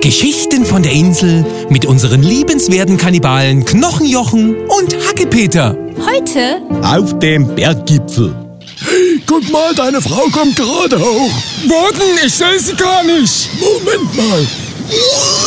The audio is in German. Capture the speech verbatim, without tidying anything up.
Geschichten von der Insel mit unseren liebenswerten Kannibalen Knochenjochen und Hackepeter. Heute auf dem Berggipfel. Hey, guck mal, deine Frau kommt gerade hoch. Warten, ich sehe sie gar nicht. Moment mal.